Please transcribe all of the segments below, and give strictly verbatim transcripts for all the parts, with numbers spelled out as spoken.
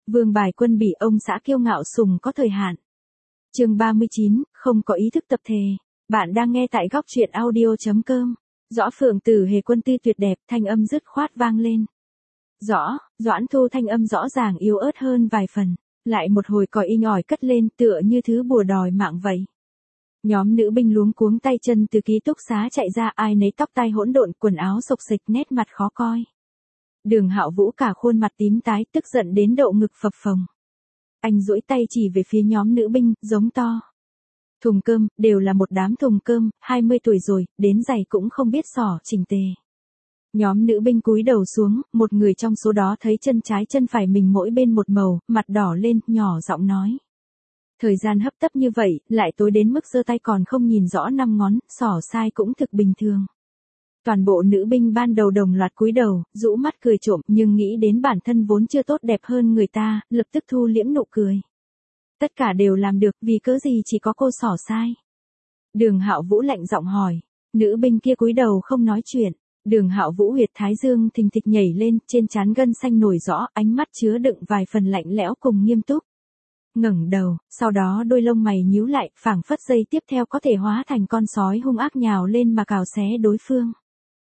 Vương bài quân bị ông xã kiêu ngạo sùng có thời hạn. Chương ba mươi chín, không có ý thức tập thể. Bạn đang nghe tại góc truyện audio chấm com. Rõ Phượng Tử Hề quân ti tuyệt đẹp, thanh âm dứt khoát vang lên. Rõ, Doãn Thu thanh âm rõ ràng yếu ớt hơn vài phần, lại một hồi còi inh ỏi cất lên tựa như thứ bùa đòi mạng vậy. Nhóm nữ binh luống cuống tay chân từ ký túc xá chạy ra, ai nấy tóc tai hỗn độn, quần áo xộc xịch, nét mặt khó coi. Đường Hạo Vũ cả khuôn mặt tím tái, tức giận đến độ ngực phập phồng. Anh duỗi tay chỉ về phía nhóm nữ binh, giống to. Thùng cơm, đều là một đám thùng cơm, hai mươi tuổi rồi, đến giày cũng không biết xỏ chỉnh tề. Nhóm nữ binh cúi đầu xuống, một người trong số đó thấy chân trái chân phải mình mỗi bên một màu, mặt đỏ lên, nhỏ giọng nói. Thời gian hấp tấp như vậy, lại tối đến mức giơ tay còn không nhìn rõ năm ngón, xỏ sai cũng thực bình thường. Toàn bộ nữ binh ban đầu đồng loạt cúi đầu, rũ mắt cười trộm, nhưng nghĩ đến bản thân vốn chưa tốt đẹp hơn người ta, lập tức thu liễm nụ cười. Tất cả đều làm được, vì cớ gì chỉ có cô xỏ sai. Đường Hạo Vũ lạnh giọng hỏi. Nữ binh kia cúi đầu không nói chuyện. Đường Hạo Vũ huyệt thái dương thình thịch nhảy lên, trên trán gân xanh nổi rõ, ánh mắt chứa đựng vài phần lạnh lẽo cùng nghiêm túc. Ngẩng đầu, sau đó đôi lông mày nhíu lại, phảng phất giây tiếp theo có thể hóa thành con sói hung ác nhào lên mà cào xé đối phương.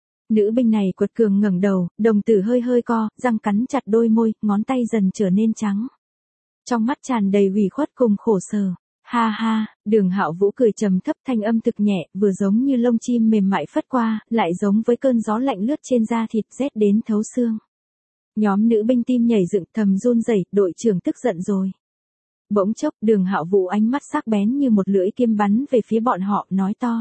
Nữ binh này quật cường ngẩng đầu, đồng tử hơi hơi co, răng cắn chặt đôi môi, ngón tay dần trở nên trắng. Trong mắt tràn đầy ủy khuất cùng khổ sở. Ha ha, Đường Hạo Vũ cười trầm thấp, thanh âm thực nhẹ, vừa giống như lông chim mềm mại phất qua, lại giống với cơn gió lạnh lướt trên da thịt, rét đến thấu xương. Nhóm nữ binh tim nhảy dựng, thầm run rẩy, đội trưởng tức giận rồi. Bỗng chốc, Đường Hạo Vũ ánh mắt sắc bén như một lưỡi kiếm bắn về phía bọn họ, nói to.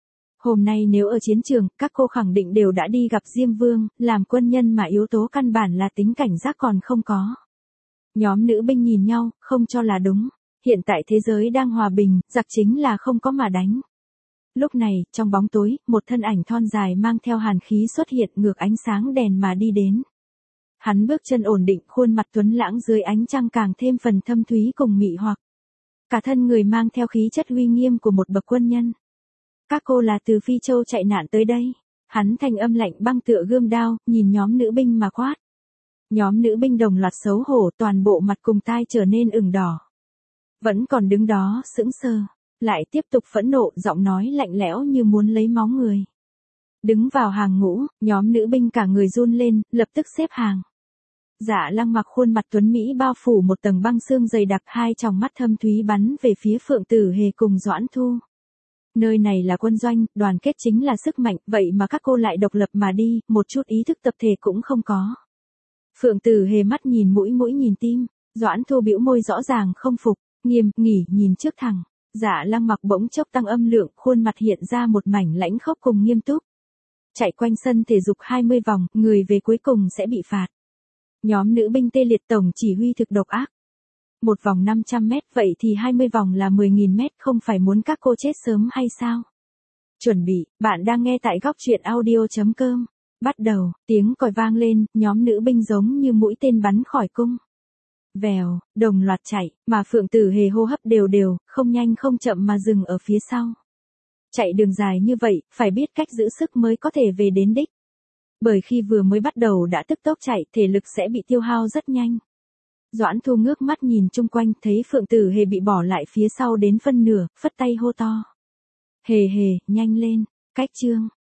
Hôm nay nếu ở chiến trường, các cô khẳng định đều đã đi gặp Diêm Vương, làm quân nhân mà yếu tố căn bản là tính cảnh giác còn không có. Nhóm nữ binh nhìn nhau, không cho là đúng. Hiện tại thế giới đang hòa bình, giặc chính là không có mà đánh. Lúc này, trong bóng tối, một thân ảnh thon dài mang theo hàn khí xuất hiện, ngược ánh sáng đèn mà đi đến. Hắn bước chân ổn định, khuôn mặt tuấn lãng dưới ánh trăng càng thêm phần thâm thúy cùng mị hoặc. Cả thân người mang theo khí chất uy nghiêm của một bậc quân nhân. Các cô là từ Phi Châu chạy nạn tới đây. Hắn thanh âm lạnh băng tựa gươm đao, nhìn nhóm nữ binh mà quát. Nhóm nữ binh đồng loạt xấu hổ, toàn bộ mặt cùng tai trở nên ửng đỏ. Vẫn còn đứng đó, sững sờ, lại tiếp tục phẫn nộ, giọng nói lạnh lẽo như muốn lấy máu người. Đứng vào hàng ngũ, nhóm nữ binh cả người run lên, lập tức xếp hàng. Dạ Lăng mặc khuôn mặt tuấn Mỹ bao phủ một tầng băng xương dày đặc, hai tròng mắt thâm thúy bắn về phía Phượng Tử Hề cùng Doãn Thu. Nơi này là quân doanh, đoàn kết chính là sức mạnh, vậy mà các cô lại độc lập mà đi, một chút ý thức tập thể cũng không có. Phượng Tử Hề mắt nhìn mũi mũi nhìn tim, Doãn Thu bĩu môi rõ ràng không phục, nghiêm, nghỉ, nhìn trước thẳng. Dạ Lăng mặc bỗng chốc tăng âm lượng, khuôn mặt hiện ra một mảnh lãnh khốc cùng nghiêm túc. Chạy quanh sân thể dục hai mươi vòng, người về cuối cùng sẽ bị phạt. Nhóm nữ binh tê liệt, tổng chỉ huy thực độc ác. Một vòng năm trăm mét, vậy thì hai mươi vòng là mười nghìn mét, không phải muốn các cô chết sớm hay sao? Chuẩn bị, bạn đang nghe tại góc truyện audio chấm com. Bắt đầu, tiếng còi vang lên, nhóm nữ binh giống như mũi tên bắn khỏi cung. Vèo, đồng loạt chạy, mà Phượng Tử Hề hô hấp đều đều, không nhanh không chậm mà dừng ở phía sau. Chạy đường dài như vậy, phải biết cách giữ sức mới có thể về đến đích. Bởi khi vừa mới bắt đầu đã tức tốc chạy, thể lực sẽ bị tiêu hao rất nhanh. Doãn Thu ngước mắt nhìn chung quanh, thấy Phượng Tử Hề bị bỏ lại phía sau đến phân nửa, phất tay hô to. Hề hề, nhanh lên, cách chương.